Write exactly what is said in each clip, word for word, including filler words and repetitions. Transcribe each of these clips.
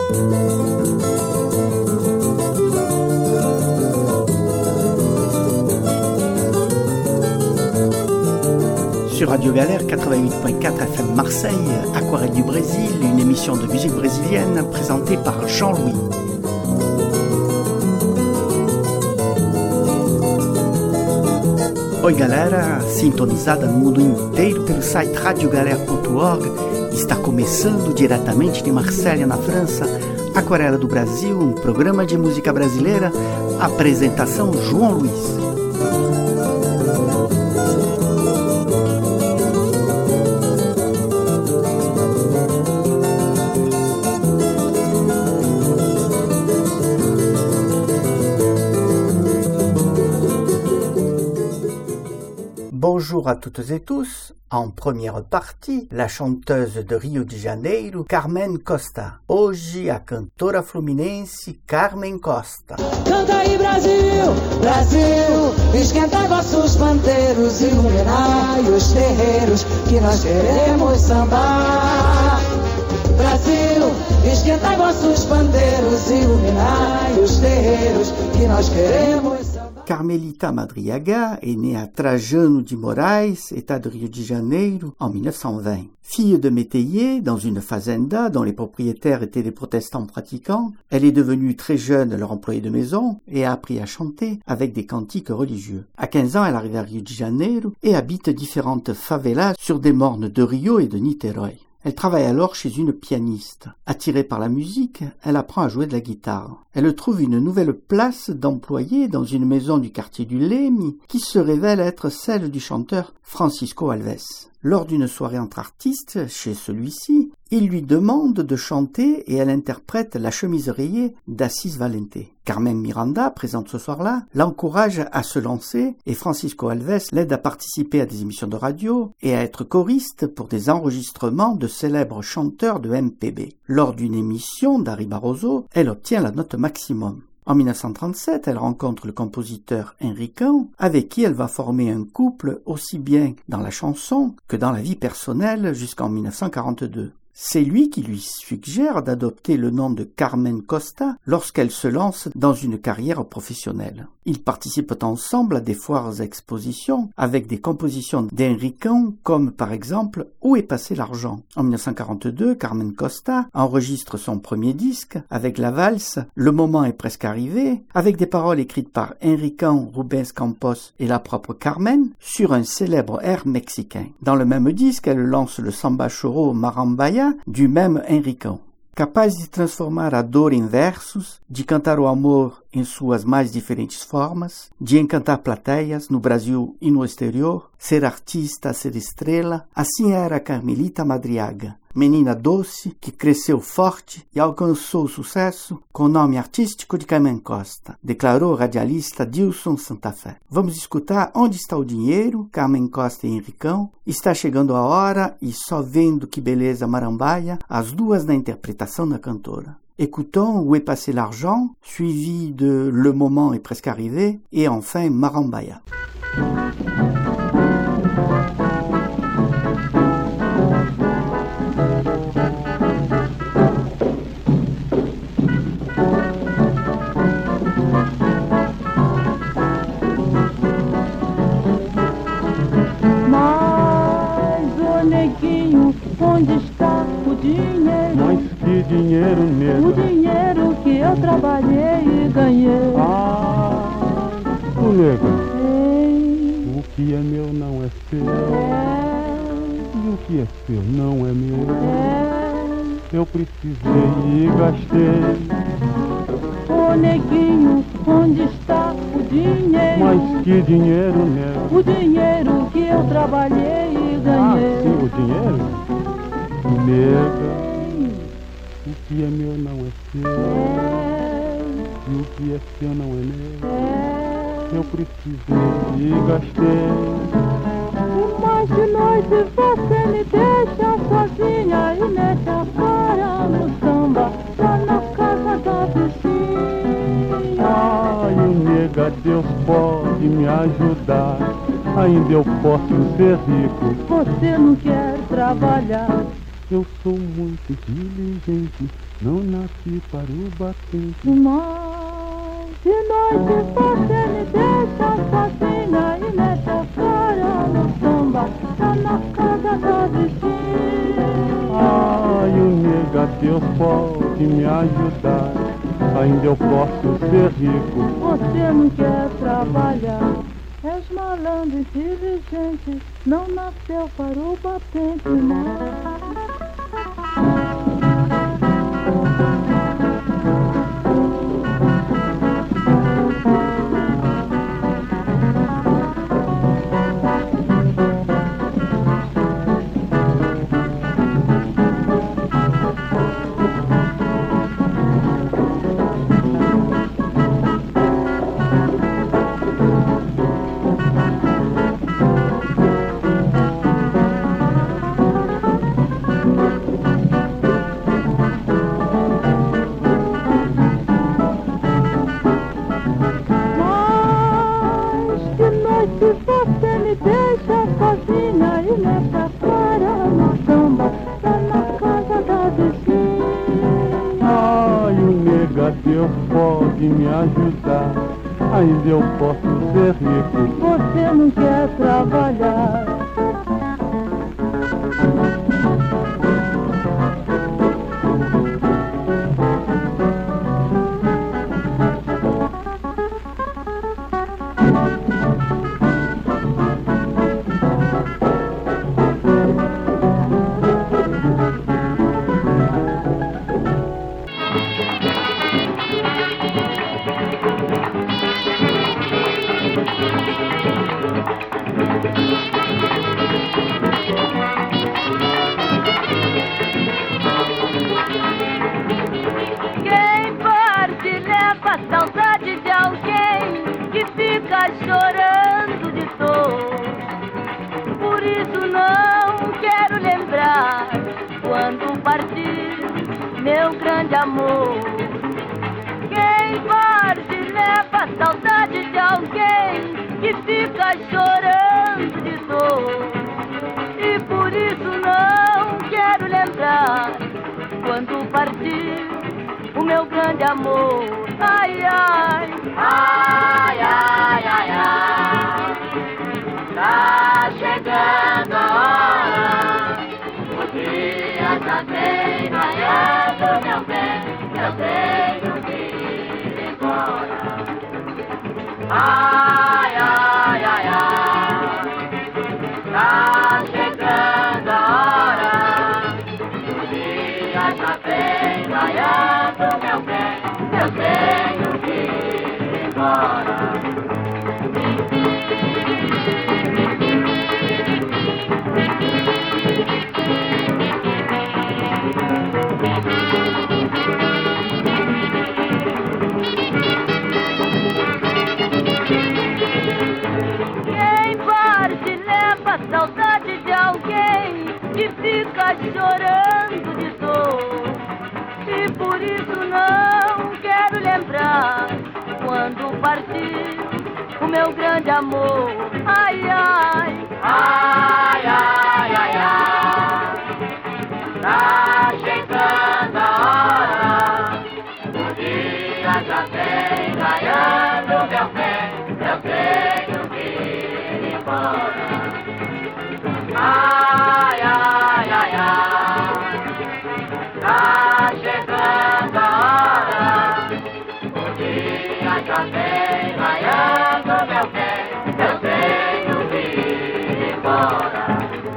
Sur Radio Galère quatre-vingt-huit virgule quatre F M Marseille, Aquarelle du Brésil, une émission de musique brésilienne présentée par Jean-Louis. Oi galera, sintonizada no mundo inteiro pelo site radio galera ponto org, está começando diretamente de Marselha, na França, Aquarela do Brasil, um programa de música brasileira, apresentação João Luiz. Bonjour à toutes et tous. En première partie, la chanteuse de Rio de Janeiro, Carmen Costa. Hoje, a cantora fluminense Carmen Costa. Canta aí, Brasil, Brasil, esquentai vossos pandeiros, iluminai os terreiros, que nós queremos sambar. Brasil, esquentai vossos pandeiros, iluminai os terreiros, que nós queremos sambar. Carmelita Madriaga est née à Trajano de Moraes, État de Rio de Janeiro, en dix-neuf cent vingt. Fille de métayer dans une fazenda dont les propriétaires étaient des protestants pratiquants, elle est devenue très jeune leur employée de maison et a appris à chanter avec des cantiques religieux. À quinze ans, elle arrive à Rio de Janeiro et habite différentes favelas sur des mornes de Rio et de Niterói. Elle travaille alors chez une pianiste. Attirée par la musique, elle apprend à jouer de la guitare. Elle trouve une nouvelle place d'employée dans une maison du quartier du Leme qui se révèle être celle du chanteur Francisco Alves. Lors d'une soirée entre artistes chez celui-ci, il lui demande de chanter et elle interprète La chemise rayée d'Assis Valente. Carmen Miranda, présente ce soir-là, l'encourage à se lancer et Francisco Alves l'aide à participer à des émissions de radio et à être choriste pour des enregistrements de célèbres chanteurs de M P B. Lors d'une émission d'Harry Barroso, elle obtient la note maximum. En dix-neuf cent trente-sept, elle rencontre le compositeur Henricão, avec qui elle va former un couple aussi bien dans la chanson que dans la vie personnelle jusqu'en dix-neuf cent quarante-deux. C'est lui qui lui suggère d'adopter le nom de Carmen Costa lorsqu'elle se lance dans une carrière professionnelle. Ils participent ensemble à des foires expositions avec des compositions d'Henricão comme par exemple Où est passé l'argent. En dix-neuf cent quarante-deux, Carmen Costa enregistre son premier disque avec la valse Le moment est presque arrivé, avec des paroles écrites par Henricão, Rubens Campos et la propre Carmen sur un célèbre air mexicain. Dans le même disque, elle lance le samba choro Marambaya du même Henricão. Capaz de transformar a dor em versos, de cantar o amor em suas mais diferentes formas, de encantar plateias no Brasil e no exterior, ser artista, ser estrela, assim era Carmelita Madriaga, menina doce que cresceu forte e alcançou o sucesso com o nome artístico de Carmen Costa, declarou o radialista Dilson Santa Fé. Vamos escutar Onde está o dinheiro, Carmen Costa e Henricão. Está chegando a hora e só vendo que beleza marambaia, as duas na interpretação da cantora. Écoutons Où est passé l'argent, suivi de Le moment est presque arrivé, et enfin Marambaya. Onde está o dinheiro? Mas que dinheiro, nega? O dinheiro que eu trabalhei e ganhei. Ah, tu, nega. Ei. O que é meu não é seu. É. E o que é seu não é meu. É. Eu precisei e gastei. Ô neguinho, onde está o dinheiro? Mas que dinheiro, nega? O dinheiro que eu trabalhei e ganhei. Ah, sim, o dinheiro? Nega, o que é meu não é seu. É. E o que é seu não é meu. É. Eu precisei e gastei. Mas de noite você me deixa sozinha e mete a cara no samba, lá na casa da vizinha. Ai, nega, Deus pode me ajudar. Ainda eu posso ser rico. Você não quer trabalhar. Eu sou muito inteligente, não nasci para o batente. Mas de noite você me deixa sozinha e mete a cara no samba, tá na casa da vizinha. Ai, o nega, Deus pode me ajudar, ainda eu posso ser rico. Você não quer trabalhar, és malandro inteligente, não nasceu para o batente, não. Se você me deixa sozinha e mete a cara no samba, tá na casa da vizinha. Ai, o nega, Deus pode me ajudar, ainda eu posso ser rico. Você não quer trabalhar. Saudade de alguém que fica chorando de dor. Por isso não quero lembrar quando partir meu grande amor. Quem parte leva saudade de alguém que fica chorando de dor. E por isso não quero lembrar quando partir o meu grande amor. Ai, ai, ai, ai, ai, ai, tá chegando a hora, o dia já vem raiando, meu bem, eu tenho que ir embora. Ai, ai, ai, ai, tá chegando a hora, o dia já vem raiando, meu bem, eu tenho que ir embora. Quem parte leva saudade de alguém que fica chorando de dor. E por isso não quero lembrar quando partir o meu grande amor. Ai, ai, ai, ai, ai, ai, tá chegando a hora, o dia já vem raiando, meu bem, eu tenho que ir embora. Ai, ai, ai, ai, tá chegando a hora, o dia já vem raiando, meu bem, eu tenho que ir embora.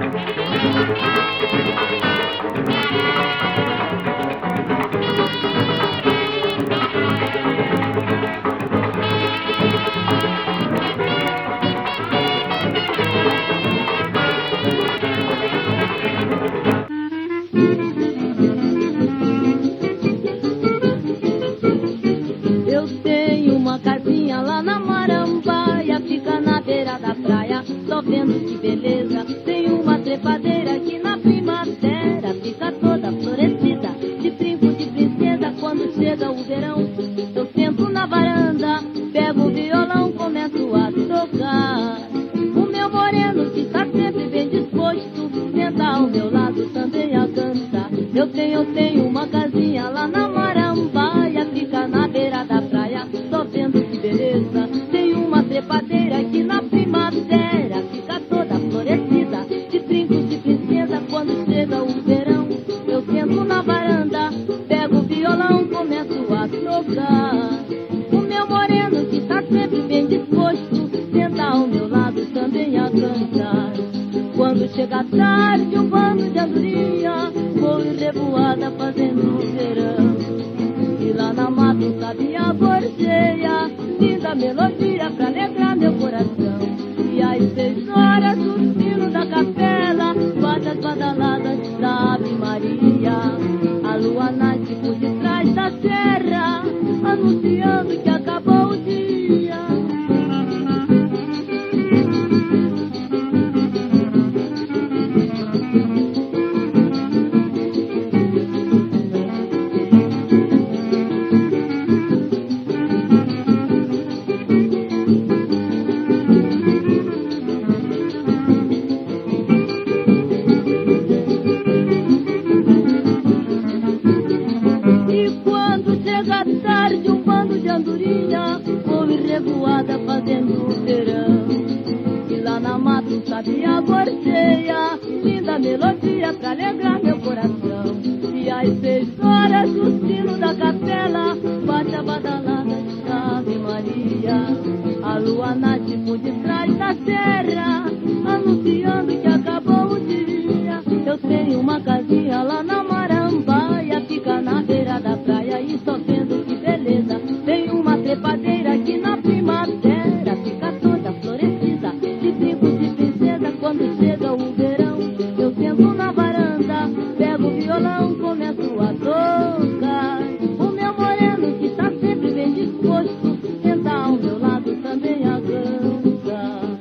Eu tenho uma casinha lá na Marambaia, fica na beira da praia, só vendo que beleza. Tem uma trepadeira aqui na primavera, fica toda florescida, de brinco de princesa. Quando chega o verão, eu sento na varanda, pego o violão, começo a tocar. O meu moreno, que está sempre bem disposto, senta ao meu lado também a cantar. tenho, eu tenho uma casinha lá na Marambaia, fica na beira da praia, só vendo que beleza. Tem uma trepadeira que na primavera fica toda florescida, de brincos de princesa. Quando chega o verão, eu sento na varanda, pego o violão, começo a tocar. O meu moreno que tá sempre bem disposto, senta ao meu lado também a cantar. Quando chega tarde, um bando de andorinha vou em revoada fazendo verão. E lá na mata um sabia borseia, linda melodia pra alegrar meu coração. E às seis horas o sino da capela bate as badaladas da Ave Maria. A lua nasce por detrás da serra, anunciando que acabou o dia. Fazendo verão. E lá na mata um sabia borseia, linda melodia pra alegrar meu coração. E às seis horas o sino da capela bate a badalada da Ave Maria. A lua nasce por detrás da serra, anunciando que acabou o dia. Eu tenho uma casinha lá na Marambaia, fica na beira da praia e só vendo que beleza. Tem uma trepadeira aqui na primavera, fica toda florescida, de brincos de princesa. Quando chega o verão, eu sento na varanda, pego o violão, começo a tocar. O meu moreno que tá sempre bem disposto, senta ao meu lado também a cantar.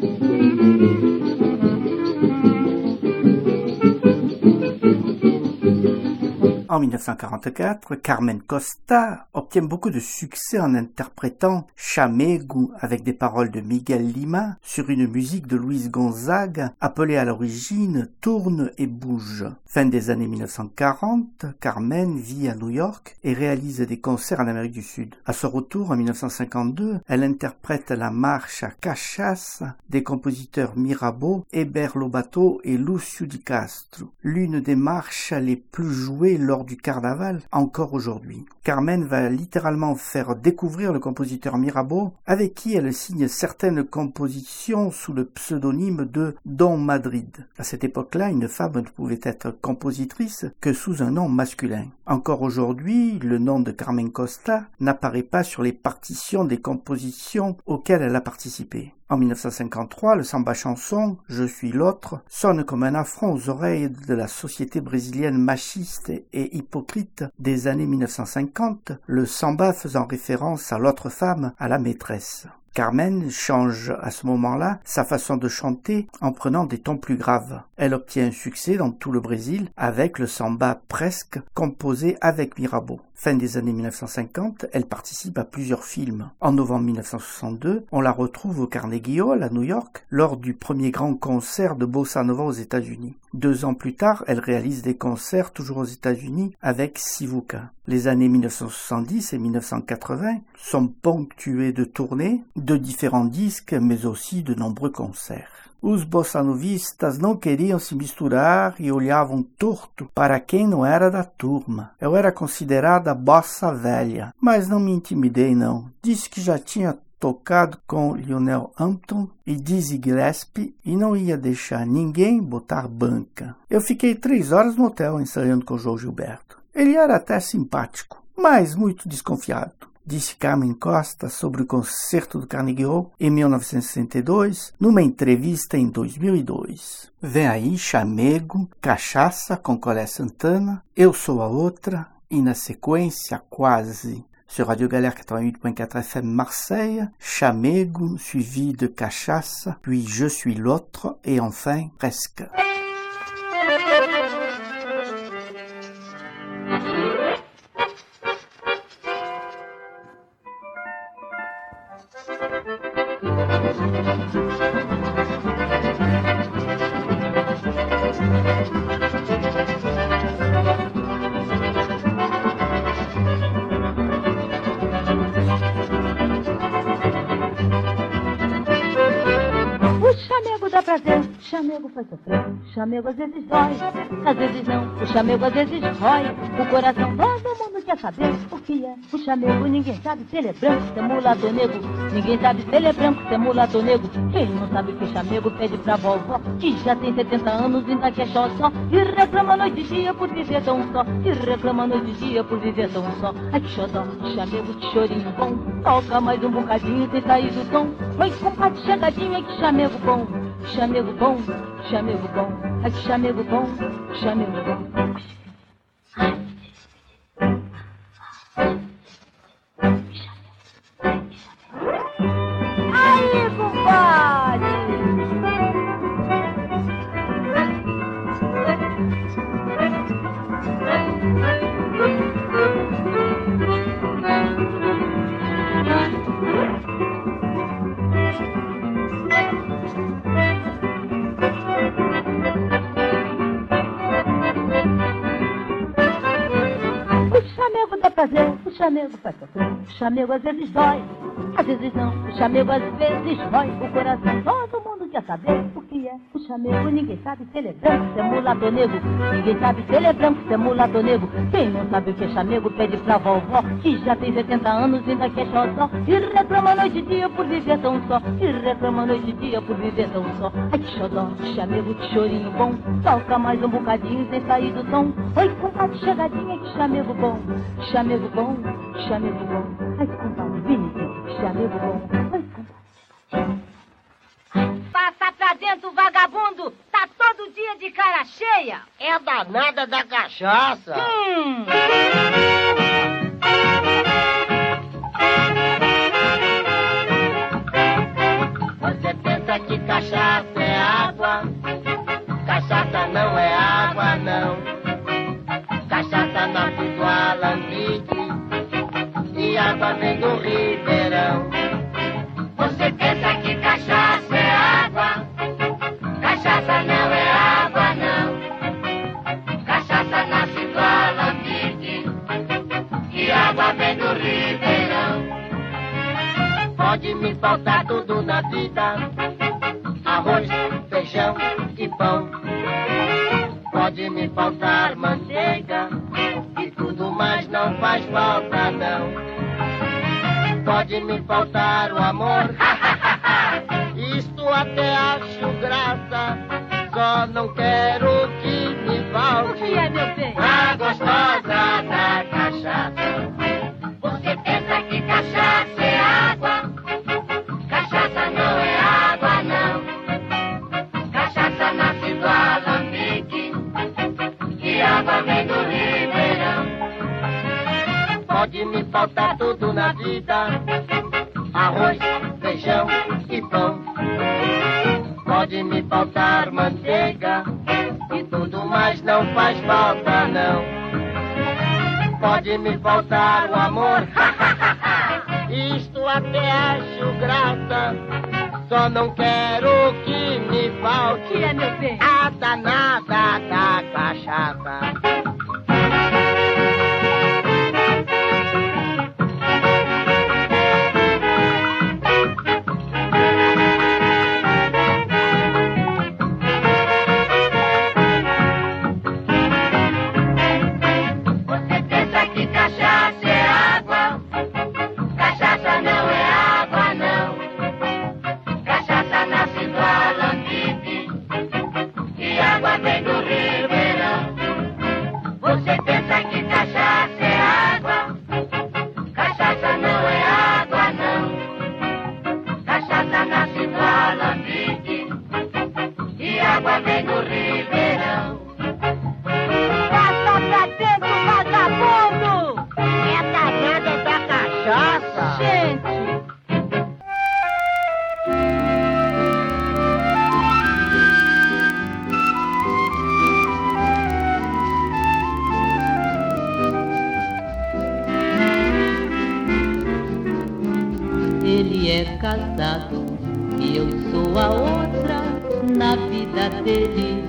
En mille neuf cent quarante-quatre, Carmen Costa obtient beaucoup de succès en interprétant Chamego avec des paroles de Miguel Lima sur une musique de Luis Gonzaga appelée à l'origine Tourne et bouge. Fin des années mille neuf cent quarante, Carmen vit à New York et réalise des concerts en Amérique du Sud. À son retour en mille neuf cent cinquante-deux, elle interprète la marche à Cachaça des compositeurs Mirabeau, Heber Lobato et Lúcio Di Castro, l'une des marches les plus jouées lors du carnaval encore aujourd'hui. Carmen va littéralement faire découvrir le compositeur Mirabeau, avec qui elle signe certaines compositions sous le pseudonyme de Don Madrid. À cette époque-là, une femme ne pouvait être compositrice que sous un nom masculin. Encore aujourd'hui, le nom de Carmen Costa n'apparaît pas sur les partitions des compositions auxquelles elle a participé. En mille neuf cent cinquante-trois, le samba chanson « Je suis l'autre » sonne comme un affront aux oreilles de la société brésilienne machiste et hypocrite des années mille neuf cent cinquante, le samba faisant référence à l'autre femme, à la maîtresse. Carmen change à ce moment-là sa façon de chanter en prenant des tons plus graves. Elle obtient un succès dans tout le Brésil avec le samba presque composé avec Mirabeau. Fin des années mille neuf cent cinquante, elle participe à plusieurs films. En novembre mille neuf cent soixante-deux, on la retrouve au Carnegie Hall à New York lors du premier grand concert de Bossa Nova aux États-Unis. Deux ans plus tard, elle réalise des concerts toujours aux États-Unis avec Sivuca. Les années mille neuf cent soixante-dix et mille neuf cent quatre-vingts sont ponctuées de tournées, de différents disques, mais aussi de nombreux concerts. Os bossanovistas não queriam se misturar e olhavam torto para quem não era da turma. Eu era considerada bossa velha, mas não me intimidei não. Disse que já tinha tocado com Lionel Hampton e Dizzy Gillespie e não ia deixar ninguém botar banca. Eu fiquei três horas no hotel ensaiando com João Gilberto. Ele era até simpático, mas muito desconfiado. Disse Carmen Costa sobre o concerto do Carnegie Hall em mil novecentos e sessenta e dois, numa entrevista em dois mil e dois. Vem aí Chamego, Cachaça com Colé Santana, Eu Sou a Outra e na sequência Quase. Sur Radio Galère quatre-vingt-huit point quatre F M Marseille, Chamego suivi de Cachaça, puis Je suis l'autre et enfin Presque. dá prazer, o chamego faz sofrer. O chamego às vezes dói, às vezes não. O chamego às vezes rói o coração. Todo mundo quer saber o que é o chamego. Ninguém sabe se ele é branco, se é mulato ou negro. Ninguém sabe se ele é branco, se é mulato ou negro. Quem não sabe que o chamego pede pra vovó, que já tem setenta anos e ainda quer só só. E reclama noite e dia por viver tão só. E reclama noite e dia por viver tão só. Ai que xodó, chamego de chorinho bom. Toca mais um bocadinho sem sair do tom. Oi, compadre, chegadinho, é que chamego bom. Chamego bom, chamego bom. Ai que chamego bom, chamego bom. Aí, compadre! Prazer, o chamego faz sofrer, o chamego às vezes dói, às vezes não, o chamego às vezes rói o coração. Todo mundo quer saber o que é o chamego. Ninguém sabe se ele é branco, se é mulato ou negro. Ninguém sabe se ele é branco, se é mulato ou negro. Quem não sabe o que é chamego pede pra vovó, que já tem setenta anos e ainda quer só só. E reclama noite e dia por viver tão só. E reclama noite e dia por viver tão só. Ai que xodó, chamego de chorinho bom. Toca mais um bocadinho sem sair do tom. Oi, compadre, chegadinha, que chamego bom. Chamego bom, chamego bom. Ai, compadre, vini, chamego bom. Ai, compadre. Passa pra dentro, vagabundo! Tá todo dia de cara cheia! É danada da cachaça! Hum! Você pensa que cachaça é água? Cachaça não é água, não. Cachaça nasce do alambique e água vem do ribeirão. Você pensa que cachaça é água? Cachaça não é água, não. Cachaça nasce do alambique e água vem do ribeirão. Pode me faltar tudo na vida: arroz, feijão e pão. Pode me faltar manteiga e tudo mais não faz falta, não. Pode me faltar o amor, isto até acho graça. Só não quero que me falte o que é, meu bem? a gostosa da cachaça. Você pensa que cachaça é água? Cachaça não é água, não. Cachaça nasce do alambique e água vem do ribeirão. Pode me faltar tudo na vida: arroz, feijão e pão. Pode me faltar manteiga e tudo mais não faz falta, não. Pode me faltar o amor, isto até acho graça. Só não quero que me falte o que é, meu bem? a danada da cachaça. Ele é casado e eu sou a outra na vida dele,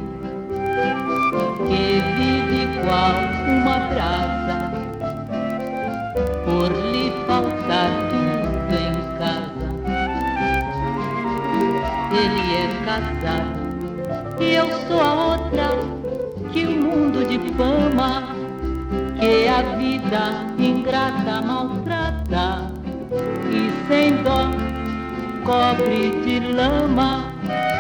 que vive qual uma brasa, por lhe faltar tudo em casa. Ele é casado e eu sou a outra que o mundo de fama, que a vida ingrata maltrata e sem dó cobre de lama.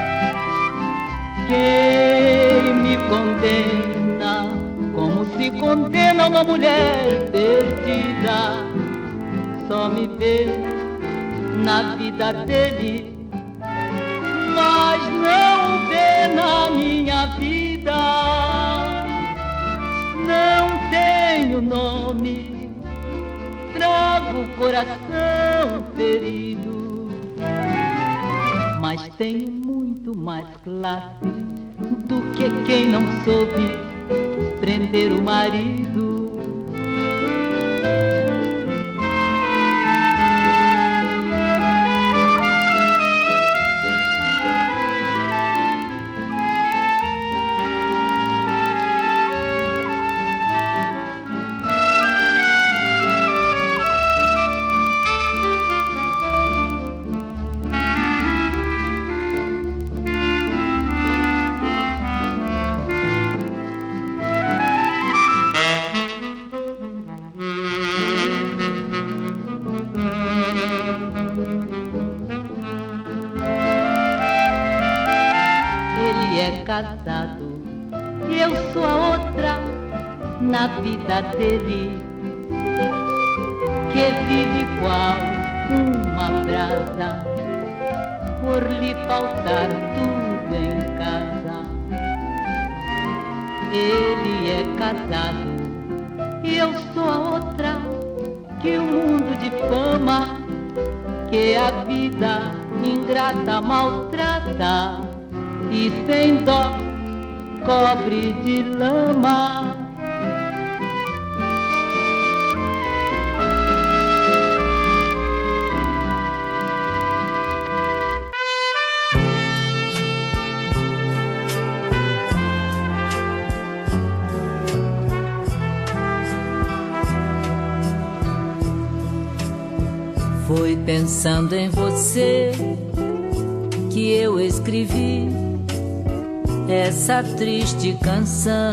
Quem me condena como se condena uma mulher perdida, só me vê na vida dele, mas não vê na minha vida. Não tenho nome, trago o coração ferido, mas tenho muito mais classe do que quem não soube prender o marido. Casado e eu sou a outra na vida dele, que vive igual uma brasa por lhe faltar tudo em casa. Ele é casado e eu sou a outra que o mundo de fama, que a vida ingrata maltrata e sem dó cobre de lama. Foi pensando em você que eu escrevi essa triste canção.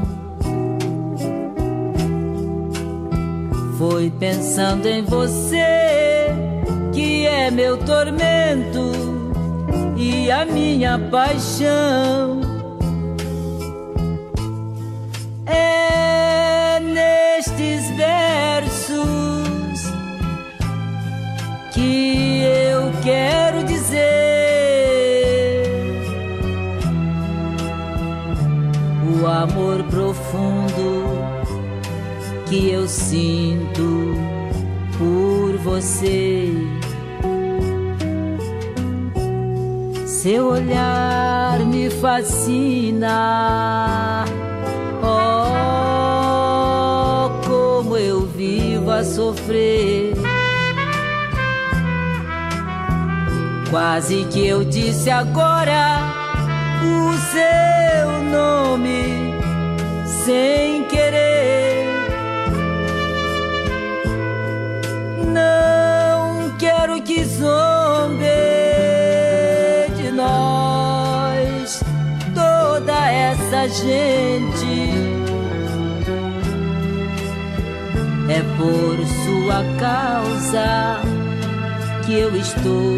Foi pensando em você que é meu tormento e a minha paixão. É nestes versos que eu quero dizer o amor profundo que eu sinto por você. Seu olhar me fascina, oh, como eu vivo a sofrer. Quase que eu disse agora o seu nome sem querer. Não quero que zombe de nós toda essa gente. É por sua causa que eu estou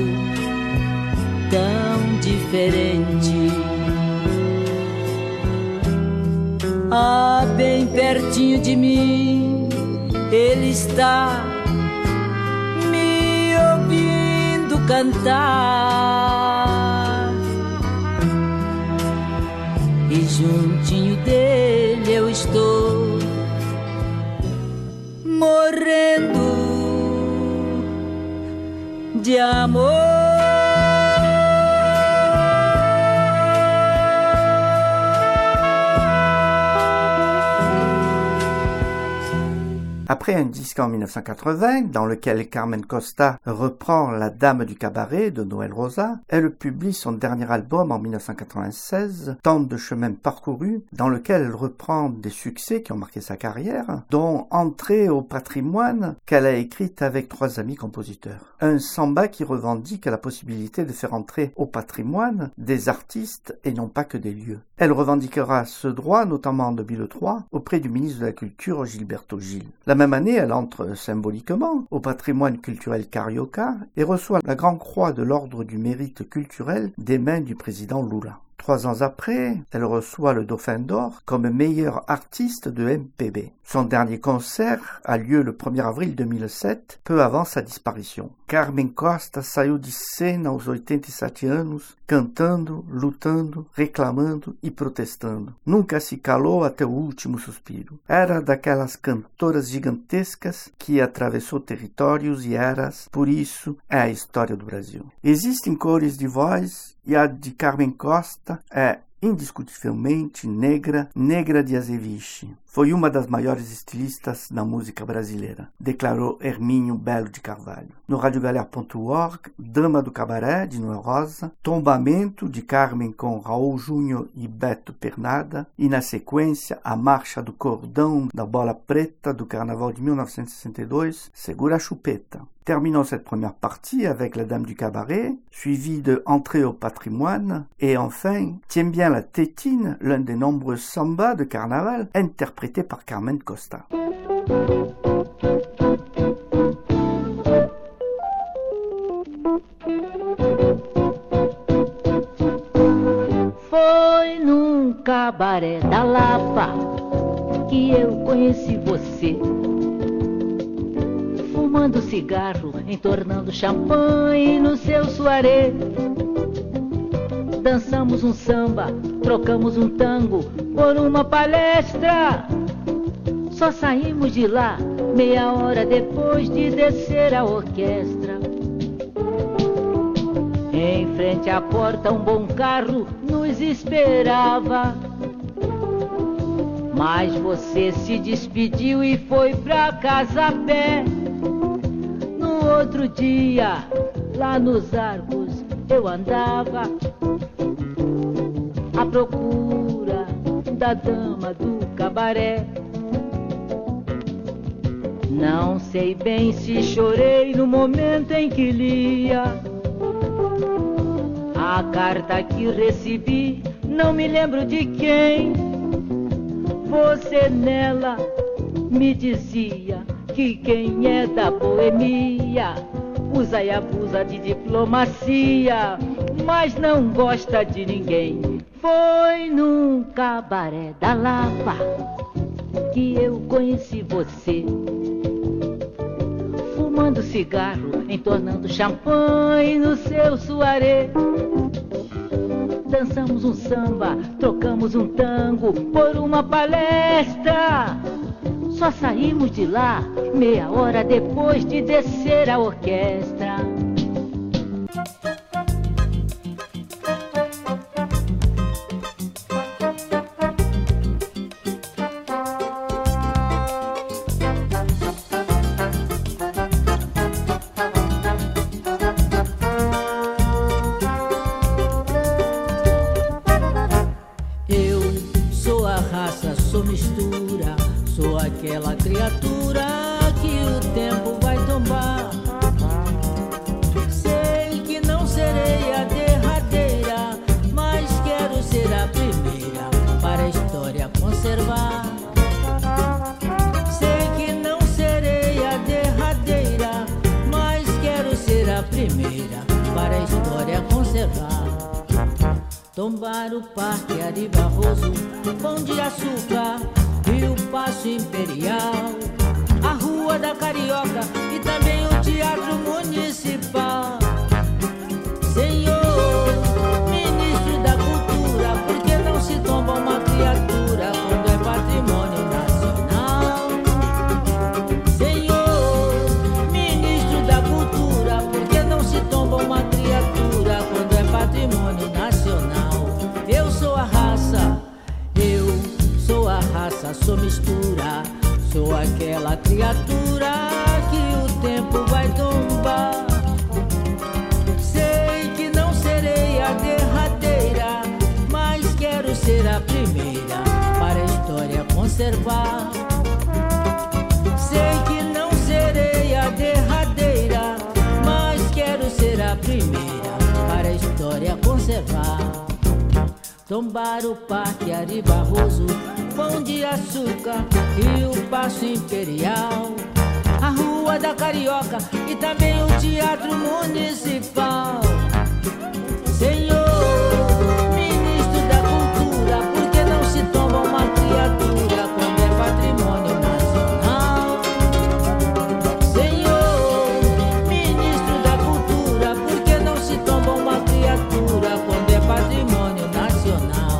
tão diferente. Ah, bem pertinho de mim ele está me ouvindo cantar, e juntinho dele eu estou morrendo de amor. Après un disque en mille neuf cent quatre-vingts, dans lequel Carmen Costa reprend La Dame du Cabaret de Noël Rosa, elle publie son dernier album en mille neuf cent quatre-vingt-seize, Tant de chemin parcouru, dans lequel elle reprend des succès qui ont marqué sa carrière, dont Entrée au patrimoine, qu'elle a écrite avec trois amis compositeurs. Un samba qui revendique la possibilité de faire entrer au patrimoine des artistes et non pas que des lieux. Elle revendiquera ce droit, notamment en deux mille trois, auprès du ministre de la Culture, Gilberto Gil. La même année, elle entre symboliquement au patrimoine culturel Carioca et reçoit la Grande Croix de l'Ordre du Mérite culturel des mains du président Lula. Trois ans après, elle reçoit le Dauphin d'Or comme meilleure artiste de M P B. Son dernier concert a lieu le premier avril deux mille sept, peu avant sa disparition. Carmen Costa saiu de cena aos oitenta e sete anos, cantando, lutando, reclamando e protestando. Nunca se calou até o último suspiro. Era daquelas cantoras gigantescas que atravessou territórios e eras, por isso é a história do Brasil. Existem cores de voz e a de Carmen Costa é indiscutivelmente negra, negra de azeviche. Foi uma das maiores estilistas da música brasileira, declarou Hermínio Belo de Carvalho. No radiogalera ponto org, Dama do Cabaré, de Noel Rosa, Tombamento, de Carmen com Raul Júnior e Beto Pernada, e na sequência, A Marcha do Cordão da Bola Preta do Carnaval de mille neuf cent soixante-douze, Segura a Chupeta. Terminons cette première partie avec La Dame du Cabaret, suivie de Entrée au patrimoine, et enfin, Tiens bien la tétine, l'un des nombreux sambas de carnaval interprétés par Carmen Costa. Foi num cabaré da Lapa que eu conheci você, fumando cigarro, entornando champanhe no seu soirée. Dançamos um samba, trocamos um tango por uma palestra. Só saímos de lá meia hora depois de descer a orquestra. Em frente à porta um bom carro nos esperava, mas você se despediu e foi pra casa a pé. No outro dia, lá nos Arcos, eu andava à procura da dama do cabaré. Não sei bem se chorei no momento em que lia a carta que recebi, não me lembro de quem. Você nela me dizia que quem é da boemia usa e abusa de diplomacia, mas não gosta de ninguém. Foi num cabaré da Lapa que eu conheci você, fumando cigarro, entornando champanhe no seu soirée. Dançamos um samba, trocamos um tango por uma palestra. Só saímos de lá meia hora depois de descer a orquestra. Aquela criatura que o tempo vai tombar. Sei que não serei a derradeira, mas quero ser a primeira para a história conservar. Sei que não serei a derradeira, mas quero ser a primeira para a história conservar. Tombar o Parque Ari Barroso, Pão de Açúcar e o Paço Imperial, a Rua da Carioca e também o Teatro Municipal. Senhor Ministro da Cultura, por que não se tomba uma criatura quando é patrimônio nacional? Senhor Ministro da Cultura, por que não se tomba uma criatura quando é patrimônio nacional? Eu sou a raça, eu sou a raça, sou mistura, sou aquela criatura tombar o Parque Ari Barroso, Pão de Açúcar e o Paço Imperial, a Rua da Carioca e também o Teatro Municipal. Senhor Ministro da Cultura, por que não se toma uma criatura quando é patrimônio nacional? Senhor Ministro da Cultura, por que não se toma uma criatura quando é patrimônio nacional?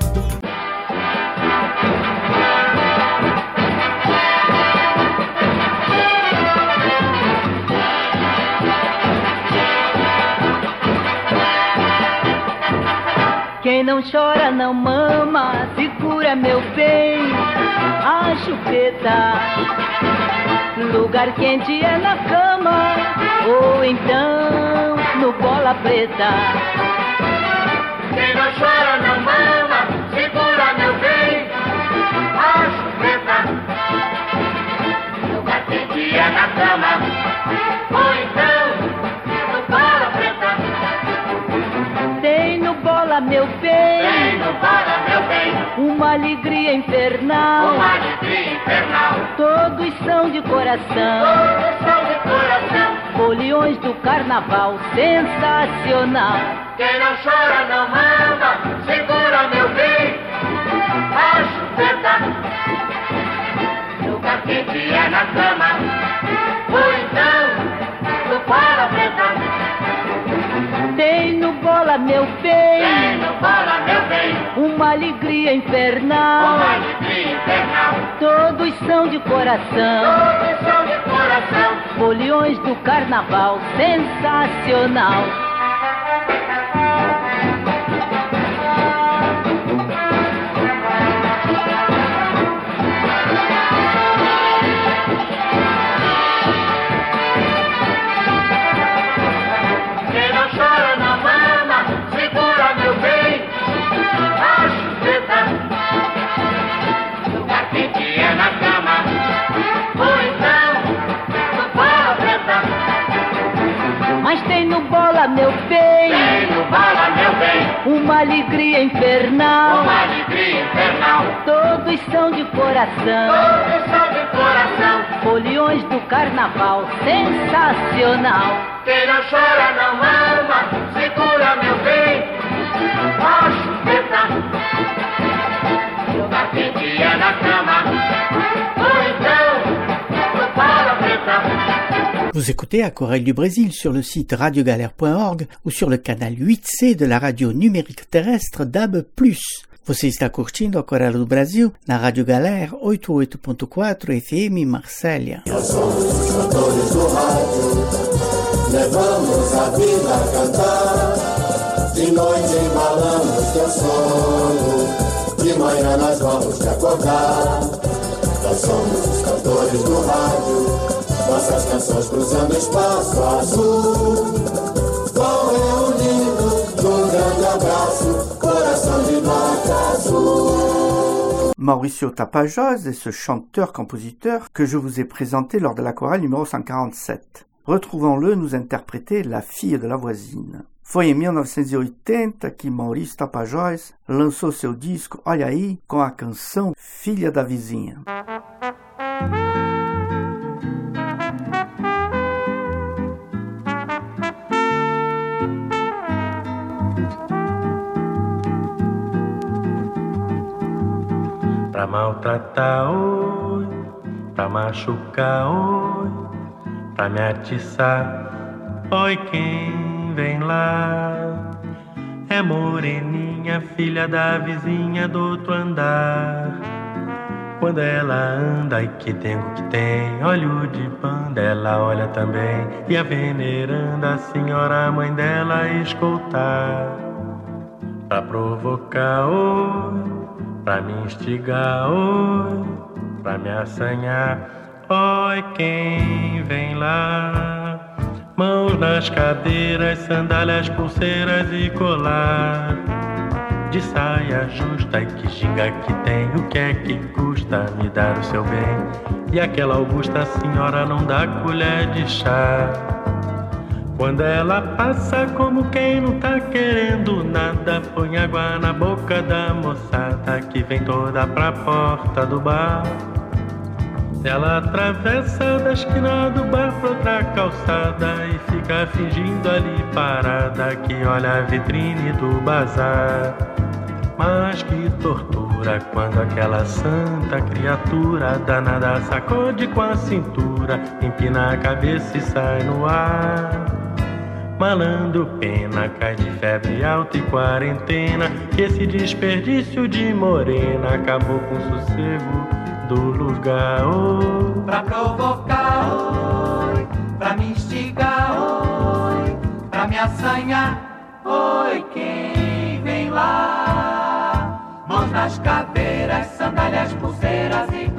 Quem não chora não mama, segura meu bem, a chupeta. Lugar quente é na cama, ou então no bola preta. Quem não chora não mama, segura meu bem, a chupeta. Lugar quente é na cama, ou então no bola preta. Tem no bola, meu bem, Tem no bola, meu bem, uma alegria infernal. uma alegria infernal. Todos são de coração, Todos são de coração. foliões do carnaval sensacional. Quem não chora não mama, segura meu bem, a chupeta. Lugar quente é na cama, ou então no bola preta. Tem no bola, meu Tem bem, no bola, meu bem, uma alegria infernal. uma alegria infernal. Todos são de coração, Todos são de coração. foliões do carnaval sensacional. Quem não chora não mama, segura meu bem, a chupeta. Lugar quente é na cama, ou então no bola preta. Mas tem no bola, meu bem, Tem no bola, meu bem, uma alegria infernal. uma alegria infernal. Todos são de coração, Todos são de coração. foliões do carnaval sensacional. Quem não chora não mama, segura meu bem, a chupeta. Lugar quente é na cama, ou então no bola preta. Vous écoutez Aquarelle du Brésil sur le site radiogalère point org ou sur le canal huit C de la radio numérique terrestre D A B plus. Você está curtindo Aquarelle do Brasil na Rádio Galera oitenta e oito ponto quatro F M Marsella. Nós somos os cantores do rádio, levamos a vida a cantar. De noite embalamos teu sono, de manhã nós vamos te acordar. Nós somos os cantores do rádio, nossas canções cruzando espaço azul. Vão reunindo num grande abraço, coração de nota azul. Mauricio Tapajós est ce chanteur-compositeur que je vous ai présenté lors de l'aquarelle numéro cent quarante-sept. Retrouvons-le nous interpréter La Filha de la Voisine. Foi em mil novecentos e oitenta que Maurício Tapajós lançou seu disco Olha Aí com a canção Filha da Vizinha. Pra maltratar, oi, pra machucar, oi, pra me atiçar, oi, quem vem lá? É moreninha, filha da vizinha do outro andar. Quando ela anda, e que dengo que tem, olho de banda, ela olha também. E a veneranda, a senhora mãe dela escutar. Pra provocar, oi, pra me instigar, oi, pra me assanhar, oi, quem vem lá? Mãos nas cadeiras, sandálias, pulseiras e colar. De saia justa e que ginga que tem, o que é que custa me dar o seu bem? E aquela augusta senhora não dá colher de chá. Quando ela passa como quem não tá querendo nada, põe água na boca da moçada que vem toda pra porta do bar. Ela atravessa da esquina do bar pra outra calçada e fica fingindo ali parada que olha a vitrine do bazar. Mas que tortura quando aquela santa criatura danada sacode com a cintura, empina a cabeça e sai no ar. Malandro pena, cai de febre alta e quarentena, que esse desperdício de morena acabou com o sossego do lugar. Oh. Pra provocar, oi, pra me instigar, oi, pra me assanhar, oi, quem vem lá? Mãos nas caveiras, sandálias, pulseiras e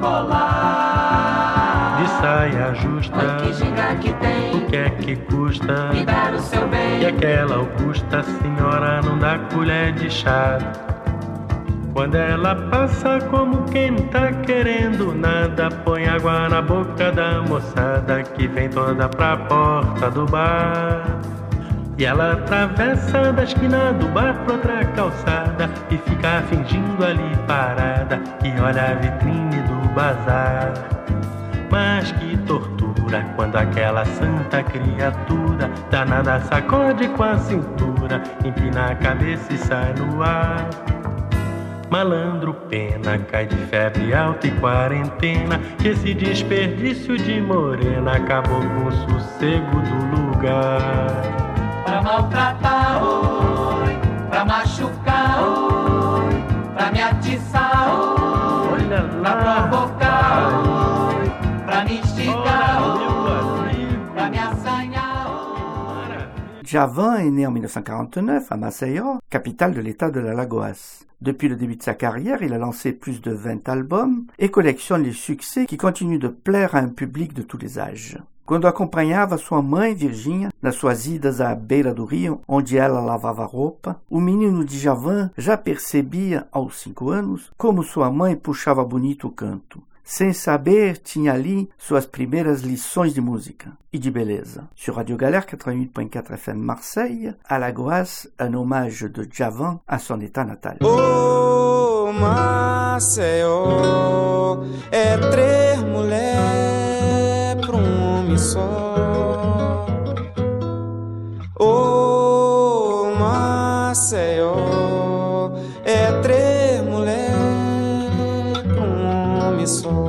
colar. De saia justa, oi, que ginga que tem, o que é que custa? Me dar o seu bem. E aquela Augusta senhora não dá colher de chá. Quando ela passa como quem não tá querendo nada, põe água na boca da moçada que vem toda pra porta do bar. E ela atravessa da esquina do bar pra outra calçada e fica fingindo ali parada que olha a vitrine do bazar. Mas que tortura quando aquela santa criatura danada sacode com a cintura, empina a cabeça e sai no ar. Malandro pena, cai de febre alta e quarentena, que esse desperdício de morena acabou com o sossego do lugar. Pra maltratar, oi, pra machucar, oi, pra me atiçar, oi, olha lá, pra provocar, oi, pra me instigar, oi, pra me assanhar, oi. Djavan est né en mille neuf cent quarante-neuf à Maceió, capitale de l'état de l'Alagoas. Depuis le début de sa carrière, il a lancé plus de vingt albums et collectionne les succès qui continuent de plaire à un public de tous les âges. Quando acompanhava sua mãe, Virgínia, nas suas idas à beira do rio, onde ela lavava roupa, o menino Djavan já percebia, aos cinco anos, como sua mãe puxava bonito o canto. Sem saber, tinha ali suas primeiras lições de música e de beleza. Sur Radio Galère quatre-vingt-huit point quatre F M Marseille, Alagoas, un hommage de Djavan à son état natal. Ô Maceió, é três mulher pra um homem só. Ô Maceió, é três mulher pra um homem só.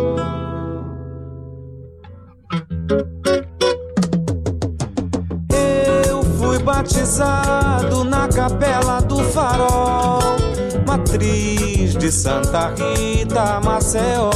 Eu fui batizado na capela do Farol, matriz de Santa Rita, Maceió.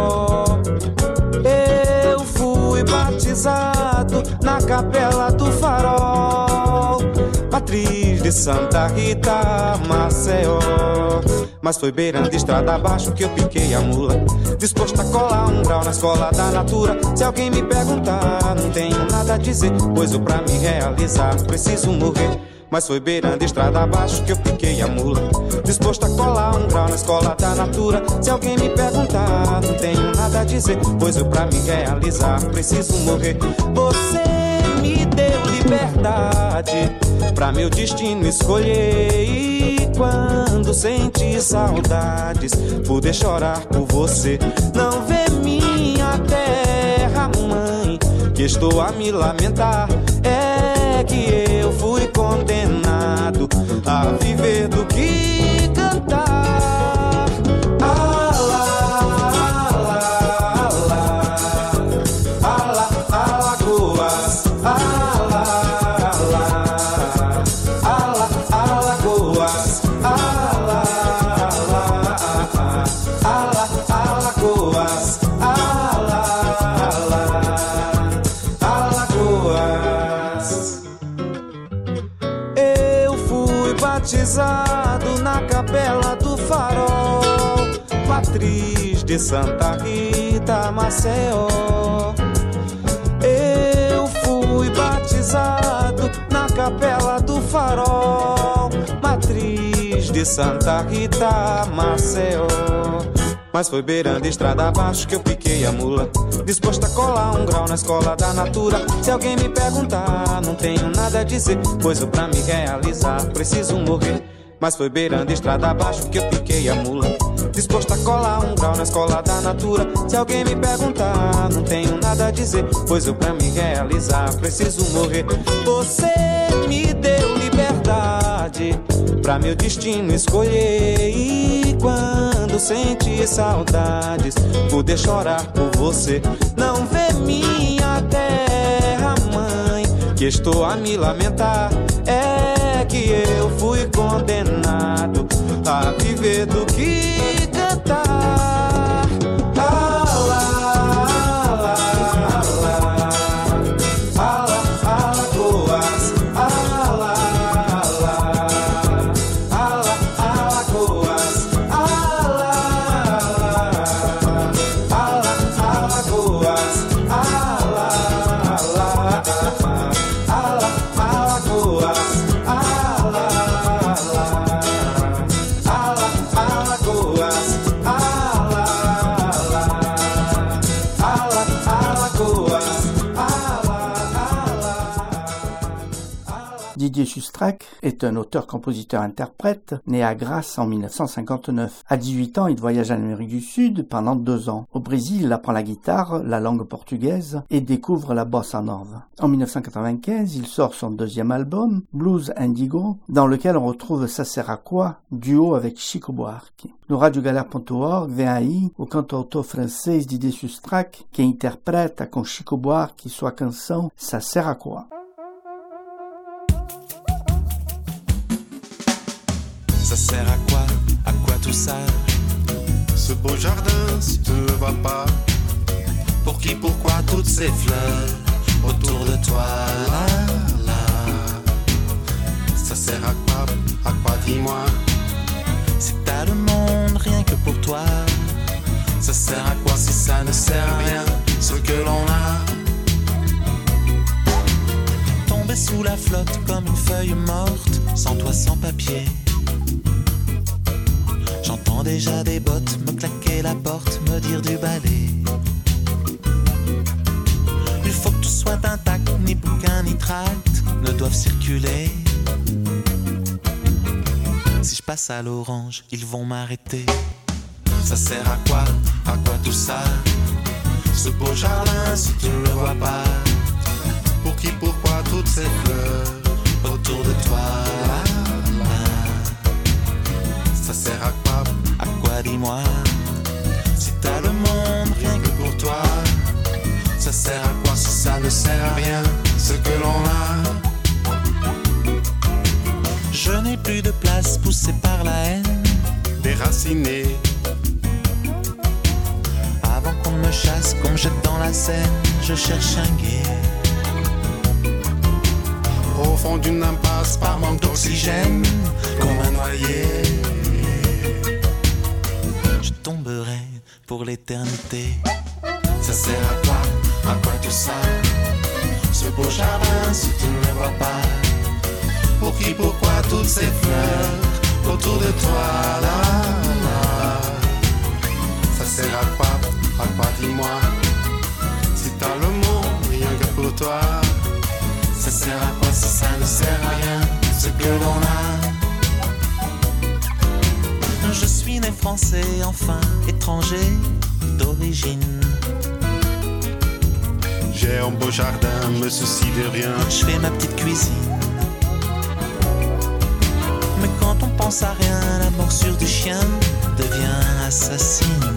Eu fui batizado na capela do Farol, matriz de Santa Rita, Maceió. Mas foi beirando de estrada abaixo que eu piquei a mula, disposto a colar um grau na escola da natura. Se alguém me perguntar, não tenho nada a dizer, pois eu pra me realizar preciso morrer. Mas foi beirando de estrada abaixo que eu piquei a mula, disposto a colar um grau na escola da natura. Se alguém me perguntar, não tenho nada a dizer, pois eu pra me realizar preciso morrer. Você me deu liberdade pra meu destino escolher, e quando senti saudades pude chorar por você. Não vê minha terra, mãe, que estou a me lamentar, é que eu fui condenado a viver do que cantar. Alá, alá, alá, alá, Alagoas, alá, alá, alá, Alagoas, alá, alá, alá, Alagoas, alá, alá, Alagoas. Eu fui batizado na capela do Farol, matriz de Santa Rita, Maceió. Eu fui batizado na capela do Farol, matriz de Santa Rita, Maceió. Mas foi beirando estrada abaixo que eu piquei a mula, disposto a colar um grau na escola da natura. Se alguém me perguntar, não tenho nada a dizer, pois eu pra me realizar preciso morrer. Mas foi beirando estrada abaixo que eu piquei a mula, disposto a colar um grau na escola da natura. Se alguém me perguntar, não tenho nada a dizer, pois eu pra me realizar preciso morrer. Você me deu liberdade pra meu destino escolher, e quando senti saudades, poder chorar por você. Não vê minha terra, mãe, que estou a me lamentar. É que eu fui condenado a viver do que cantar. Ala, ala, ala, ala, alagoas, ala, ala, ala, alagoas, ala, ala, alagoas, ala, ala, ala, alagoas. Didier Sustrac est un auteur-compositeur-interprète né à Grasse en mille neuf cent cinquante-neuf. À dix-huit ans, il voyage en Amérique du Sud pendant deux ans. Au Brésil, il apprend la guitare, la langue portugaise et découvre la bossa nova. En mille neuf cent quatre-vingt-quinze, il sort son deuxième album, Blues Indigo, dans lequel on retrouve Ça sert à quoi, duo avec Chico Buarque. No rádio galera ponto org vem aí o cantautor francês Didier Sustrac, que interpreta com Chico Buarque sua canção Ça sert à quoi. Ça sert à quoi, à quoi tout ça? Ce beau jardin, si tu ne le vois pas. Pour qui, pourquoi toutes ces fleurs autour de toi, là, là. Ça sert à quoi, à quoi, dis-moi? Si t'as le monde rien que pour toi, ça sert à quoi si ça ne sert à rien, ce que l'on a? Tomber sous la flotte comme une feuille morte, sans toi, sans papier. J'entends déjà des bottes me claquer la porte, me dire du balai. Il faut que tout soit intact, ni bouquin ni tract ne doivent circuler. Si je passe à l'orange, ils vont m'arrêter. Ça sert à quoi, à quoi tout ça? Ce beau jardin, si tu ne le vois pas. Pour qui, pourquoi toutes ces fleurs autour de toi, là, là. Ça sert à quoi, à quoi, dis-moi? Si t'as le monde rien que pour toi, ça sert à quoi si ça ne sert à rien, ce que l'on a? Je n'ai plus de place poussée par la haine, déraciné. Avant qu'on me chasse, qu'on me jette dans la Seine, je cherche un guet. Au fond d'une impasse par manque d'oxygène, comme un noyé. Je tomberai pour l'éternité. Ça sert à quoi, à quoi tout ça? Ce beau jardin, si tu ne le vois pas. Pour qui, pourquoi toutes ces fleurs autour de toi, là, là. Ça sert à quoi, à quoi, dis-moi? Si t'as le monde rien que pour toi, ça sert à quoi si ça ne sert à rien, ce que l'on a? Je suis né français, enfin étranger d'origine. J'ai un beau jardin, me soucie de rien. Je fais ma petite cuisine. Mais quand on pense à rien, la morsure du chien devient assassine.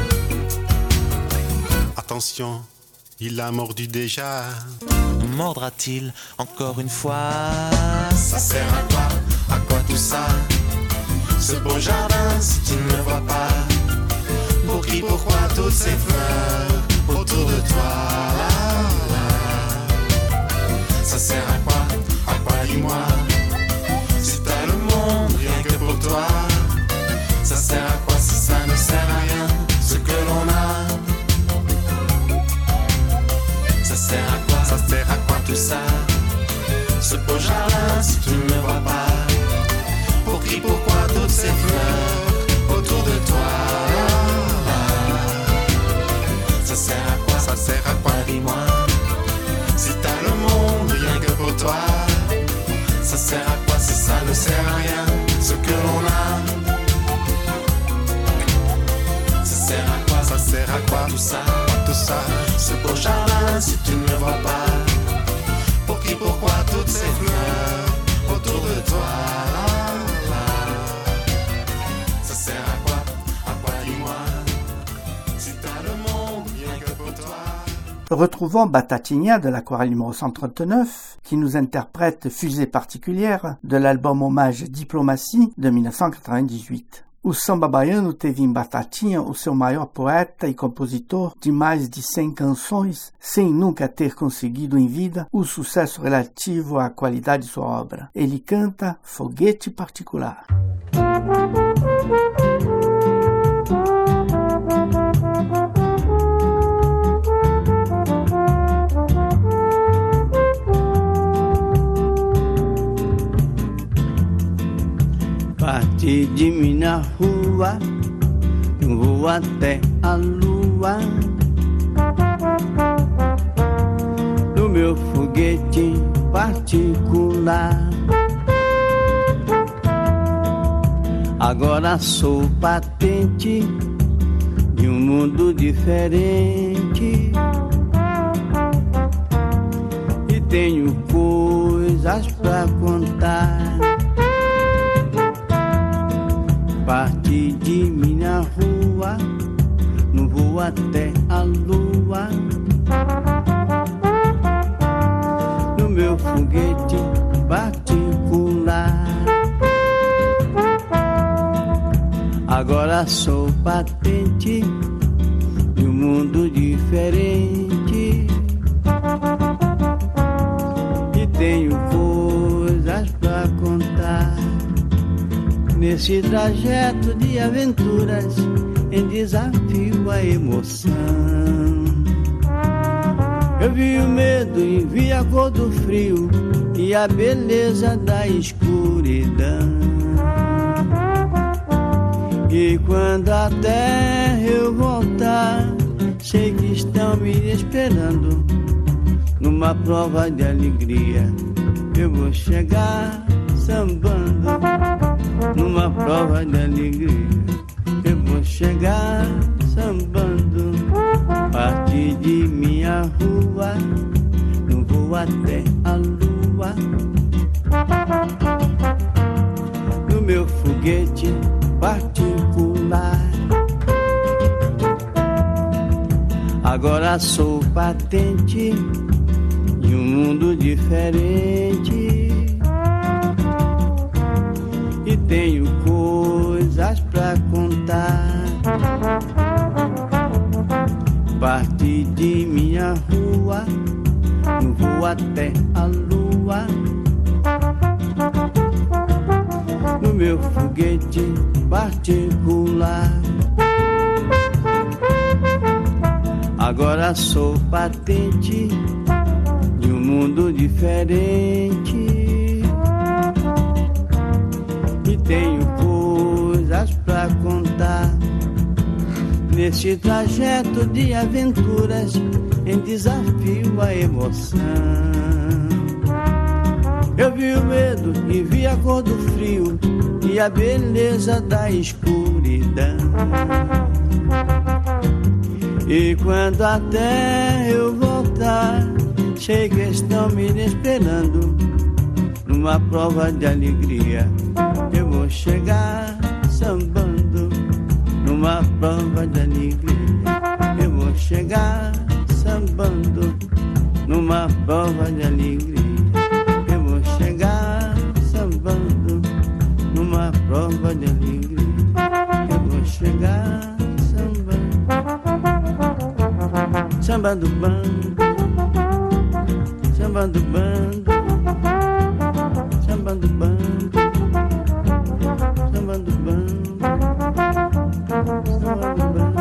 Attention, il a mordu déjà. Mordra-t-il encore une fois? Ça sert à quoi, à quoi tout ça? Ce beau jardin, si tu ne le vois pas. Pour qui, pourquoi toutes ces fleurs autour de toi, là, là. Ça sert à quoi, à quoi, dis-moi? Si t'as le monde rien que pour toi, ça sert à quoi si ça ne sert à rien, ce que l'on a? Ça sert à quoi, ça sert à quoi tout ça? Ce beau jardin, si tu ne le vois pas. Pour qui, pourquoi toutes ces fleurs autour de toi, là, là. ça sert à quoi? Ça sert à quoi? Dis-moi. Si t'as le monde rien que pour toi, ça sert à quoi si ça ne sert à rien? Ce que l'on a, ça sert à quoi? Ça sert à quoi tout ça? Tout ça, ce beau jardin si tu ne le vois pas. Pour qui, pourquoi toutes ces fleurs autour de toi? Ça sert à quoi? À quoi dis-moi? Si t'as le monde rien que pour toi. Retrouvons Batatinha de l'aquarelle numéro cent trente-neuf, qui nous interprète Fusée particulière de l'album Hommage Diplomatie de mille neuf cent quatre-vingt-dix-huit. O samba baiano teve em Batatinha o seu maior poeta e compositor de mais de cem canções, sem nunca ter conseguido em vida o sucesso relativo à qualidade de sua obra. Ele canta Foguete Particular. Parti de mim na rua, eu vou até a lua. No meu foguete particular. Agora sou patente de um mundo diferente. E tenho coisas pra contar. Parti de minha rua, não vou até a lua. No meu foguete particular. Agora sou patente de um mundo diferente. E tenho coisas pra contar. Nesse trajeto de aventuras, em desafio a emoção. Eu vi o medo e vi a cor do frio e a beleza da escuridão. E quando a terra eu voltar, sei que estão me esperando. Numa prova de alegria, eu vou chegar sambando. Numa prova de alegria, eu vou chegar sambando. Parti de minha rua, não vou até a lua. No meu foguete particular. Agora sou patente de um mundo diferente. E tenho coisas pra contar. Parti de minha rua, não vou até a lua. No meu foguete particular. Agora sou patente de um mundo diferente. Tenho coisas pra contar. Nesse trajeto de aventuras, em desafio a emoção. Eu vi o medo e vi a cor do frio e a beleza da escuridão. E quando a terra eu voltar, sei que estão me esperando. Numa prova de alegria, eu vou chegar sambando. Numa prova de alegria, eu vou chegar sambando. Numa prova de alegria, eu vou chegar sambando. Numa prova de alegria, eu vou chegar sambando. Samba do bando, samba do bando. Samba do bando, samba do bando, samba do bando.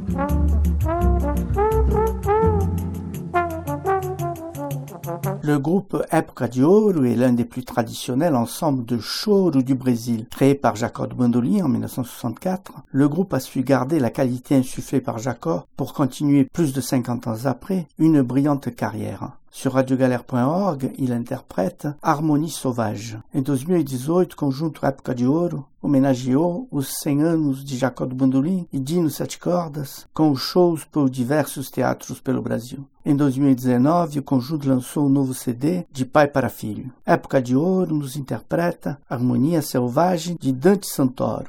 Le groupe Época de Ouro est l'un des plus traditionnels ensembles de choro du Brésil. Créé par Jacó do Bandolim en mille neuf cent soixante-quatre, le groupe a su garder la qualité insufflée par Jacó pour continuer plus de cinquante ans après une brillante carrière. Sur radio galère ponto org, il interprète Harmonie Sauvage. Em dois mil e dezoito, o conjunto Época de Ouro homenageou os cem anos de Jacó do Bandolim e Dino Sete Cordas com shows por diversos teatros pelo Brasil. Em dois mil e dezenove, o conjunto lançou um novo C D de pai para filho. Época de Ouro nos interpreta Harmonia Selvagem de Dante Santoro.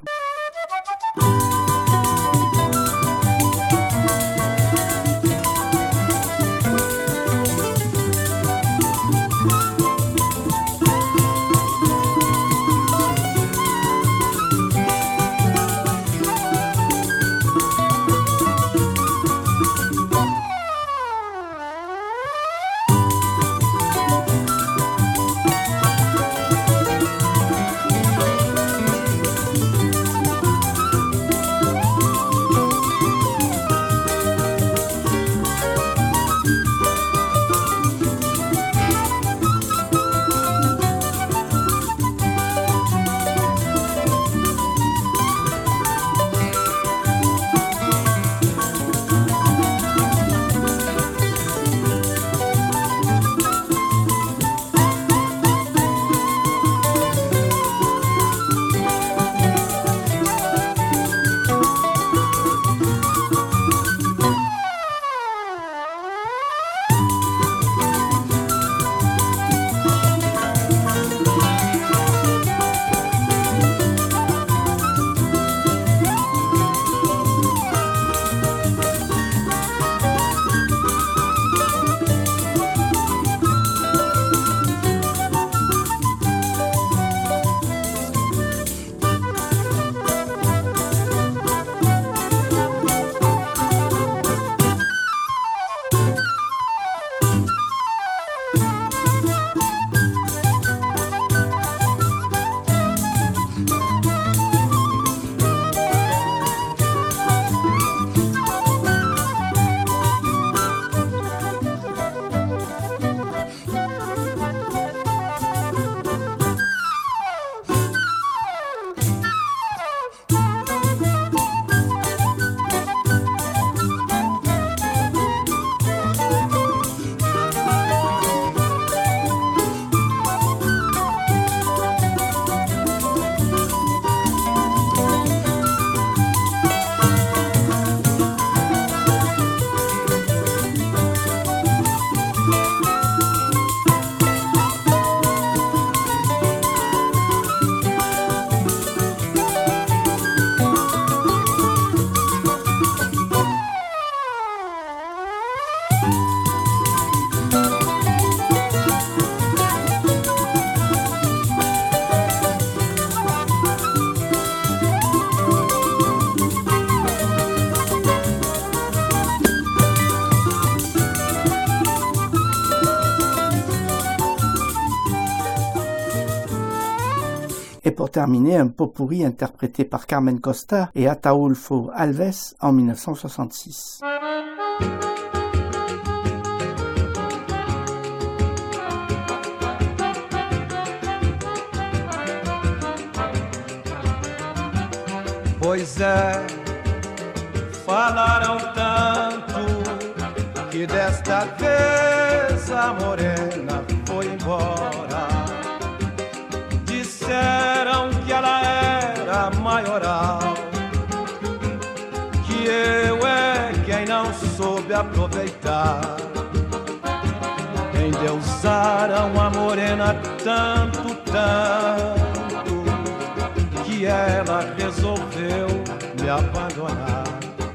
Et pour terminer, un pot-pourri interprété par Carmen Costa et Ataúlfo Alves en mille neuf cent soixante-six. Pois é, falaram tanto que desta vez a morena foi embora. Disseram que ela era maioral, que eu é quem não soube aproveitar. Endeusaram a morena tanto, tanto, que ela resolveu me abandonar.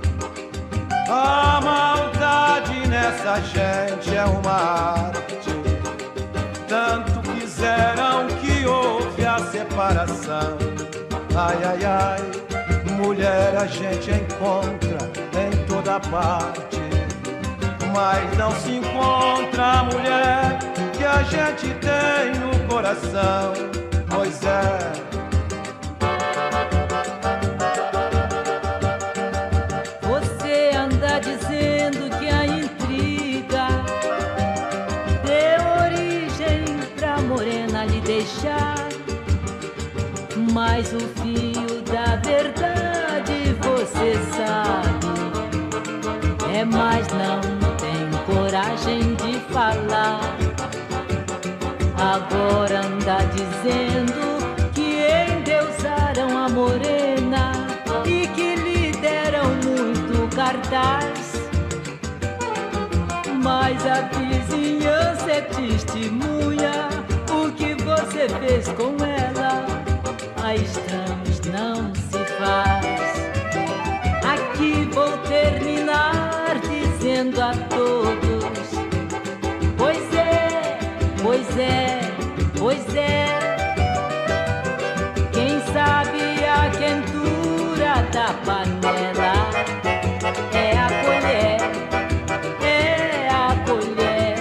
A maldade nessa gente é uma arte. Tanto quiseram que houve a separação. Ai, ai, ai, mulher a gente encontra em toda parte, mas não se encontra a mulher que a gente tem no coração. Pois é. Dizendo que a intriga deu origem Mas o fio da verdade você sabe, é, mas não tem coragem de falar. Agora anda dizendo que endeusaram a morena e que lhe deram muito cartaz. Mas a vizinhança é testemunha o que você fez com ela. A estranhos não se faz. Aqui vou terminar dizendo a todos: pois é, pois é, pois é. Quem sabe a quentura da panela é a colher, é a colher.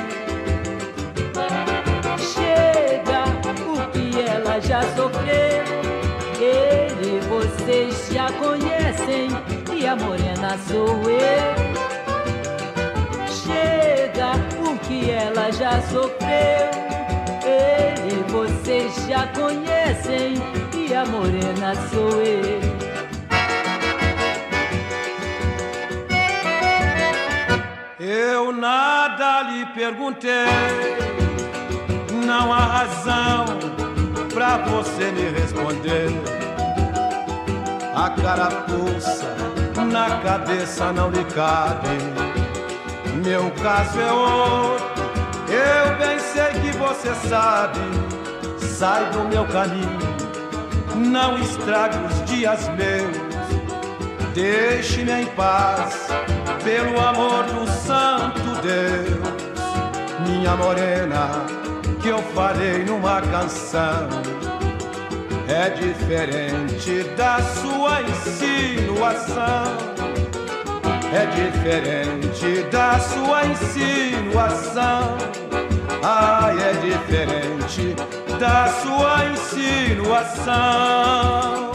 Chega o que ela já sofreu. Ele vocês já conhecem e a morena sou eu. Chega o que ela já sofreu. Ele vocês já conhecem e a morena sou eu. Eu nada lhe perguntei, não há razão pra você me responder. A carapuça na cabeça não lhe cabe. Meu caso é outro, eu bem sei que você sabe. Sai do meu caminho, não estrague os dias meus. Deixe-me em paz, pelo amor do santo Deus. Minha morena, que eu falei numa canção, é diferente da sua insinuação. É diferente da sua insinuação. Ai, é diferente da sua insinuação.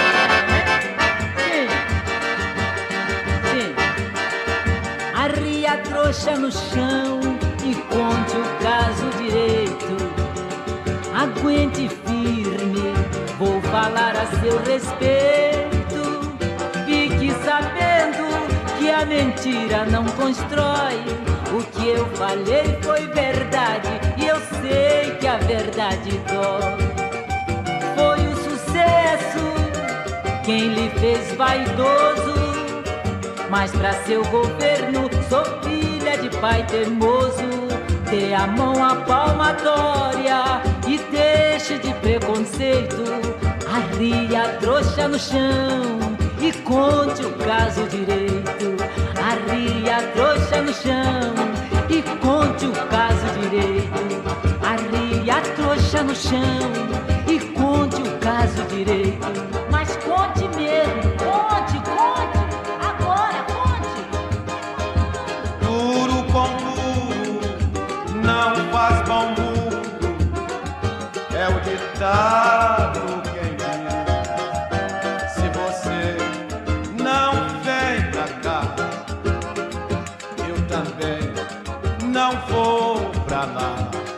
Sim, sim. Arria a trouxa no chão e conte o caso direito. Aguente firme, vou falar a seu respeito. Fique sabendo que a mentira não constrói. O que eu falei foi verdade e eu sei que a verdade dói. Foi um sucesso quem lhe fez vaidoso, mas pra seu governo sou filha de pai teimoso. Dê a mão à palmatória e deixe de preconceito. Arrie a trouxa no chão e conte o caso direito. Arrie a trouxa no chão e conte o caso direito. Arrie a trouxa no chão e conte o caso direito. Mas conte mesmo, conte, conte, agora conte. Duro com duro não faz bom mundo, é o ditado quem diz. Se você não vem pra cá, eu também não vou pra lá.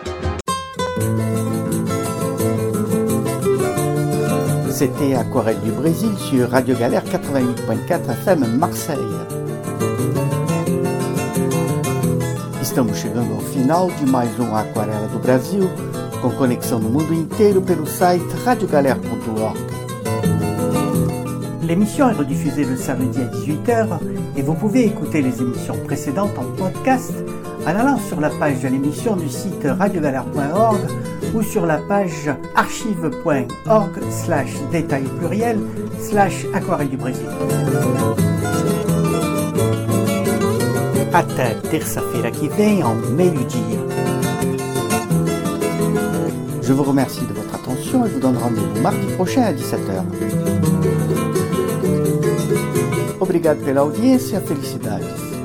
C'était Aquarelle du Brésil sur Radio Galère quatre-vingt-huit point quatre F M Marseille. Estamos chegando ao final de mais um Aquarela do Brasil, com conexão no mundo inteiro pelo site radio galère point org. L'émission est rediffusée le samedi à dix-huit heures et vous pouvez écouter les émissions précédentes en podcast en allant sur la page de l'émission du site radio galère point org ou sur la page archive point org slash détail pluriel slash aquarelle du Brésil. Até terça-feira que vem, ao meio-dia. Je vous remercie de votre attention et vous donne rendez-vous mardi prochain à dix-sept heures. Obrigado pela audiência, felicidades.